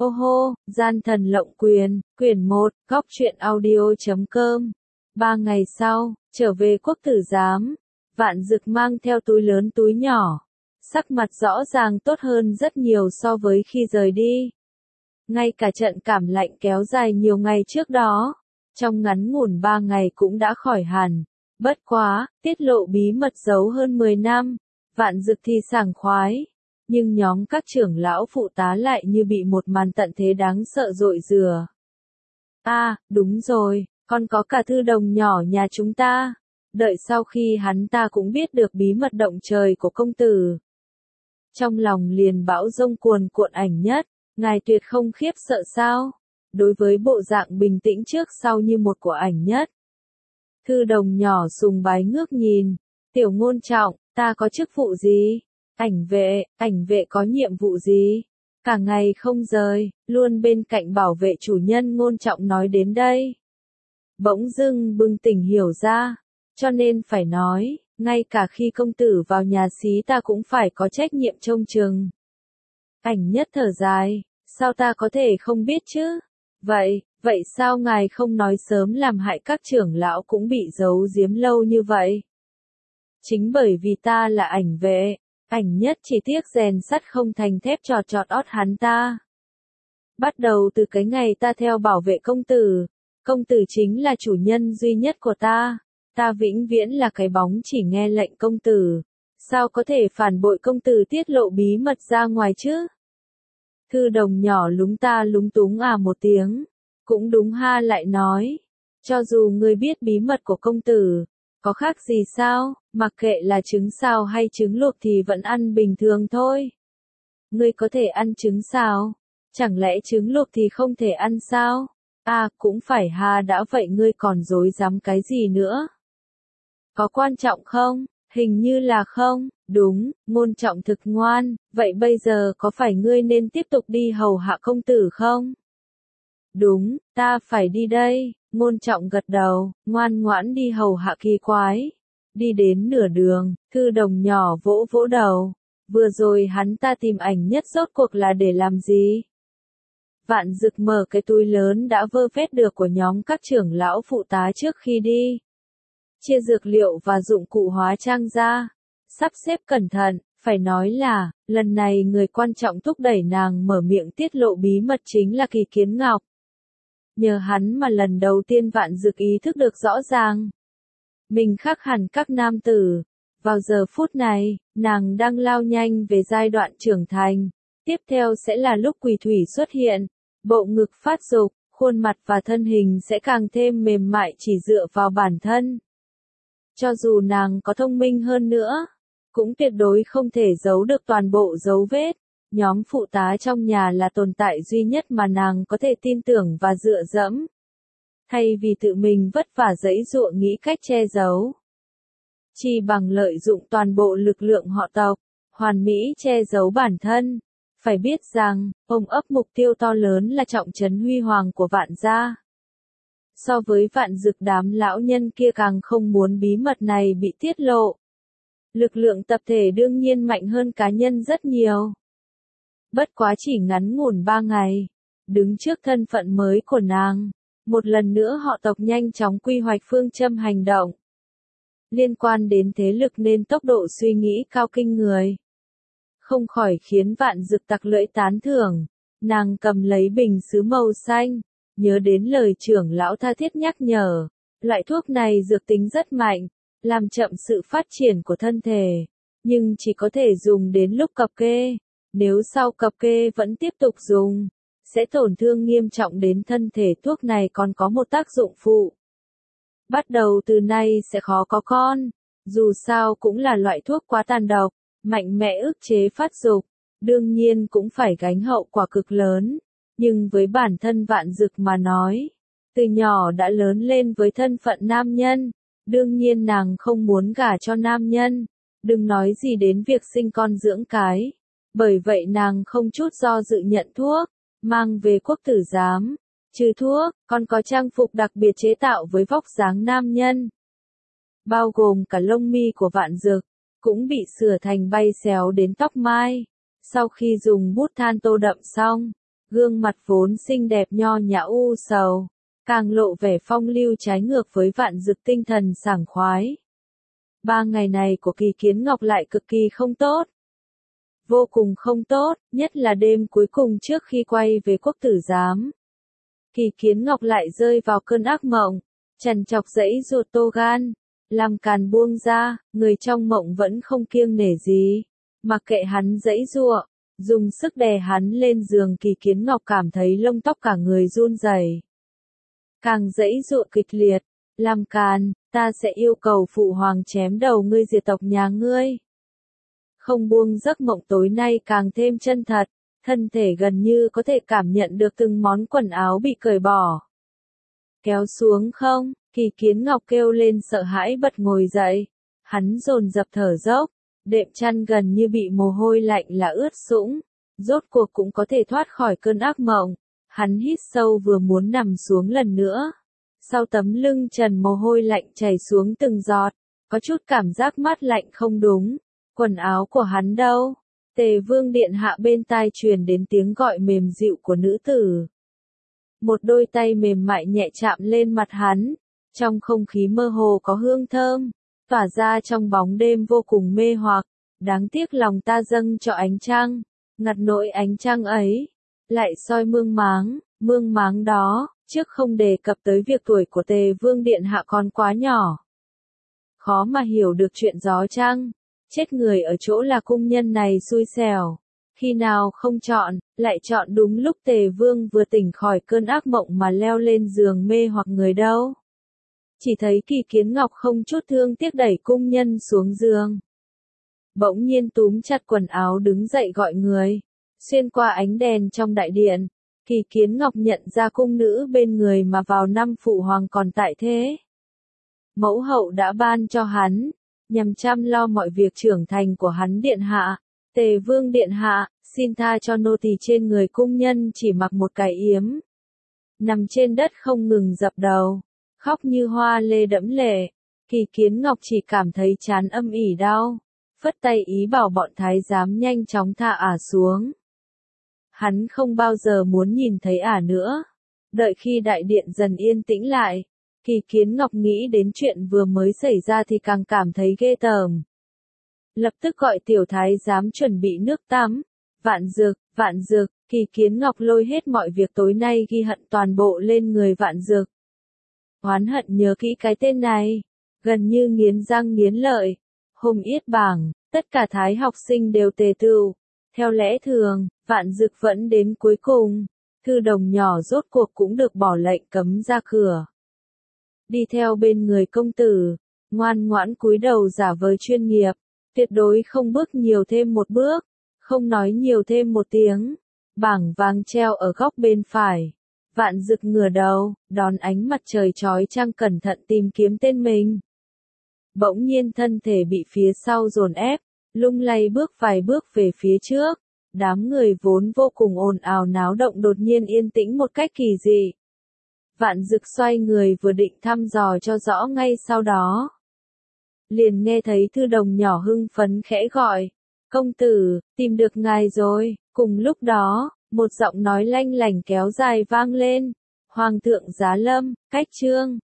Ô hô, gian thần lộng quyền, quyển 1, góc truyện audio.com. 3 ngày sau, trở về quốc tử giám, Vạn Dực mang theo túi lớn túi nhỏ. Sắc mặt rõ ràng tốt hơn rất nhiều so với khi rời đi. Ngay cả trận cảm lạnh kéo dài nhiều ngày trước đó, trong ngắn ngủn 3 ngày cũng đã khỏi hẳn. Bất quá, tiết lộ bí mật giấu hơn 10 năm, Vạn Dực thì sảng khoái. Nhưng nhóm các trưởng lão phụ tá lại như bị một màn tận thế đáng sợ dội rửa. Đúng rồi, còn có cả thư đồng nhỏ nhà chúng ta. Đợi sau khi hắn ta cũng biết được bí mật động trời của công tử. Trong lòng liền bão dông cuồn cuộn Ảnh Nhất, ngài tuyệt không khiếp sợ sao? Đối với bộ dạng bình tĩnh trước sau như một của Ảnh Nhất. Thư đồng nhỏ sùng bái ngước nhìn, tiểu ngôn trọng, ta có chức vụ gì? Ảnh vệ có nhiệm vụ gì? Cả ngày không rời, luôn bên cạnh bảo vệ chủ nhân ngôn trọng nói đến đây. Bỗng dưng bừng tỉnh hiểu ra, cho nên phải nói, ngay cả khi công tử vào nhà xí ta cũng phải có trách nhiệm trông chừng. Ảnh Nhất thở dài, sao ta có thể không biết chứ? Vậy sao ngài không nói sớm làm hại các trưởng lão cũng bị giấu giếm lâu như vậy? Chính bởi vì ta là ảnh vệ. Ảnh Nhất chỉ tiếc rèn sắt không thành thép chọt ót hắn ta. Bắt đầu từ cái ngày ta theo bảo vệ công tử chính là chủ nhân duy nhất của ta vĩnh viễn là cái bóng chỉ nghe lệnh công tử, sao có thể phản bội công tử tiết lộ bí mật ra ngoài chứ? Thư đồng nhỏ lúng túng một tiếng, cũng đúng ha lại nói, cho dù ngươi biết bí mật của công tử, có khác gì sao, mặc kệ là trứng xào hay trứng luộc thì vẫn ăn bình thường thôi. Ngươi có thể ăn trứng xào, chẳng lẽ trứng luộc thì không thể ăn sao? Cũng phải ha, đã vậy ngươi còn dối dám cái gì nữa? Có quan trọng không? Hình như là không. Đúng, ngôn trọng thực ngoan, vậy bây giờ có phải ngươi nên tiếp tục đi hầu hạ công tử không? Đúng, ta phải đi đây. Ngôn trọng gật đầu, ngoan ngoãn đi hầu hạ kỳ quái. Đi đến nửa đường, thư đồng nhỏ vỗ vỗ đầu. Vừa rồi hắn ta tìm Ảnh Nhất rốt cuộc là để làm gì? Vạn Dực mở cái túi lớn đã vơ vét được của nhóm các trưởng lão phụ tá trước khi đi. Chia dược liệu và dụng cụ hóa trang ra. Sắp xếp cẩn thận, phải nói là, lần này người quan trọng thúc đẩy nàng mở miệng tiết lộ bí mật chính là Kỳ Kiến Ngọc. Nhờ hắn mà lần đầu tiên Vạn Dực ý thức được rõ ràng. Mình khác hẳn các nam tử. Vào giờ phút này, nàng đang lao nhanh về giai đoạn trưởng thành. Tiếp theo sẽ là lúc Quỳ Thủy xuất hiện. Bộ ngực phát dục, khuôn mặt và thân hình sẽ càng thêm mềm mại chỉ dựa vào bản thân. Cho dù nàng có thông minh hơn nữa, cũng tuyệt đối không thể giấu được toàn bộ dấu vết. Nhóm phụ tá trong nhà là tồn tại duy nhất mà nàng có thể tin tưởng và dựa dẫm. Thay vì tự mình vất vả giãy giụa nghĩ cách che giấu, chỉ bằng lợi dụng toàn bộ lực lượng họ tộc, hoàn mỹ che giấu bản thân. Phải biết rằng, ôm ấp mục tiêu to lớn là trọng trấn huy hoàng của Vạn gia. So với Vạn Dực, đám lão nhân kia càng không muốn bí mật này bị tiết lộ. Lực lượng tập thể đương nhiên mạnh hơn cá nhân rất nhiều. Bất quá chỉ ngắn ngủn 3 ngày, đứng trước thân phận mới của nàng, một lần nữa họ tộc nhanh chóng quy hoạch phương châm hành động. Liên quan đến thế lực nên tốc độ suy nghĩ cao kinh người. Không khỏi khiến Vạn Dực tặc lưỡi tán thưởng. Nàng cầm lấy bình sứ màu xanh, nhớ đến lời trưởng lão tha thiết nhắc nhở. Loại thuốc này dược tính rất mạnh, làm chậm sự phát triển của thân thể, nhưng chỉ có thể dùng đến lúc cập kê. Nếu sau cập kê vẫn tiếp tục dùng, sẽ tổn thương nghiêm trọng đến thân thể. Thuốc này còn có một tác dụng phụ. Bắt đầu từ nay sẽ khó có con, dù sao cũng là loại thuốc quá tàn độc, mạnh mẽ ức chế phát dục, đương nhiên cũng phải gánh hậu quả cực lớn. Nhưng với bản thân Vạn Dực mà nói, từ nhỏ đã lớn lên với thân phận nam nhân, đương nhiên nàng không muốn gả cho nam nhân, đừng nói gì đến việc sinh con dưỡng cái. Bởi vậy nàng không chút do dự nhận thuốc, mang về quốc tử giám. Trừ thuốc, còn có trang phục đặc biệt chế tạo với vóc dáng nam nhân. Bao gồm cả lông mi của Vạn Dực, cũng bị sửa thành bay xéo đến tóc mai. Sau khi dùng bút than tô đậm xong, Gương mặt vốn xinh đẹp nho nhã u sầu, càng lộ vẻ phong lưu trái ngược với Vạn Dực tinh thần sảng khoái. 3 ngày này của Kỳ Kiến Ngọc lại cực kỳ không tốt. Vô cùng không tốt, nhất là đêm cuối cùng trước khi quay về quốc tử giám. Kỳ Kiến Ngọc lại rơi vào cơn ác mộng, trằn trọc dãy ruột tô gan, làm càn buông ra, người trong mộng vẫn không kiêng nể gì, mặc kệ hắn dãy giụa, dùng sức đè hắn lên giường. Kỳ Kiến Ngọc cảm thấy lông tóc cả người run rẩy. Càng dãy giụa kịch liệt, làm càn, ta sẽ yêu cầu phụ hoàng chém đầu ngươi diệt tộc nhà ngươi. Không buông giấc mộng tối nay càng thêm chân thật, thân thể gần như có thể cảm nhận được từng món quần áo bị cởi bỏ. Kéo xuống không? Kỳ Kiến Ngọc kêu lên sợ hãi bật ngồi dậy. Hắn dồn dập thở dốc, đệm chăn gần như bị mồ hôi lạnh là ướt sũng, rốt cuộc cũng có thể thoát khỏi cơn ác mộng. Hắn hít sâu vừa muốn nằm xuống lần nữa. Sau tấm lưng trần mồ hôi lạnh chảy xuống từng giọt, có chút cảm giác mát lạnh không đúng. Quần áo của hắn đâu? Tề Vương điện hạ bên tai truyền đến tiếng gọi mềm dịu của nữ tử. Một đôi tay mềm mại nhẹ chạm lên mặt hắn, trong không khí mơ hồ có hương thơm, tỏa ra trong bóng đêm vô cùng mê hoặc. Đáng tiếc lòng ta dâng cho ánh trăng, ngặt nỗi ánh trăng ấy, lại soi mương máng đó, trước không đề cập tới việc tuổi của Tề Vương điện hạ còn quá nhỏ. Khó mà hiểu được chuyện gió trăng. Chết người ở chỗ là cung nhân này xui xẻo. Khi nào không chọn, lại chọn đúng lúc Tề Vương vừa tỉnh khỏi cơn ác mộng mà leo lên giường mê hoặc người đâu. Chỉ thấy Kỳ Kiến Ngọc không chút thương tiếc đẩy cung nhân xuống giường. Bỗng nhiên túm chặt quần áo đứng dậy gọi người. Xuyên qua ánh đèn trong đại điện, Kỳ Kiến Ngọc nhận ra cung nữ bên người mà vào năm phụ hoàng còn tại thế. Mẫu hậu đã ban cho hắn, nhằm chăm lo mọi việc trưởng thành của hắn điện hạ. Tề Vương điện hạ, xin tha cho nô tỳ. Trên người cung nhân chỉ mặc một cái yếm, nằm trên đất không ngừng dập đầu, khóc như hoa lê đẫm lệ. Kỳ Kiến Ngọc chỉ cảm thấy trán âm ỉ đau, phất tay ý bảo bọn thái giám nhanh chóng thả ả xuống. Hắn không bao giờ muốn nhìn thấy ả nữa. Đợi khi đại điện dần yên tĩnh lại, Kỳ Kiến Ngọc nghĩ đến chuyện vừa mới xảy ra thì càng cảm thấy ghê tởm. Lập tức gọi tiểu thái giám chuẩn bị nước tắm. Vạn Dực, Kỳ Kiến Ngọc lôi hết mọi việc tối nay ghi hận toàn bộ lên người Vạn Dực. Oán hận nhớ kỹ cái tên này, gần như nghiến răng nghiến lợi. Hôm yết bảng, tất cả thái học sinh đều tề tựu. Theo lẽ thường, Vạn Dực vẫn đến cuối cùng. Thư đồng nhỏ rốt cuộc cũng được bỏ lệnh cấm ra cửa. Đi theo bên người công tử, ngoan ngoãn cúi đầu giả vờ chuyên nghiệp, tuyệt đối không bước nhiều thêm một bước, không nói nhiều thêm một tiếng. Bảng vàng treo ở góc bên phải. Vạn Dực ngửa đầu, đón ánh mặt trời chói chang cẩn thận tìm kiếm tên mình. Bỗng nhiên thân thể bị phía sau dồn ép, lung lay bước vài bước về phía trước. Đám người vốn vô cùng ồn ào náo động đột nhiên yên tĩnh một cách kỳ dị. Vạn Dực xoay người vừa định thăm dò cho rõ ngay sau đó. Liền nghe thấy thư đồng nhỏ hưng phấn khẽ gọi. Công tử, tìm được ngài rồi. Cùng lúc đó, một giọng nói lanh lảnh kéo dài vang lên. Hoàng thượng giá lâm, cách trương.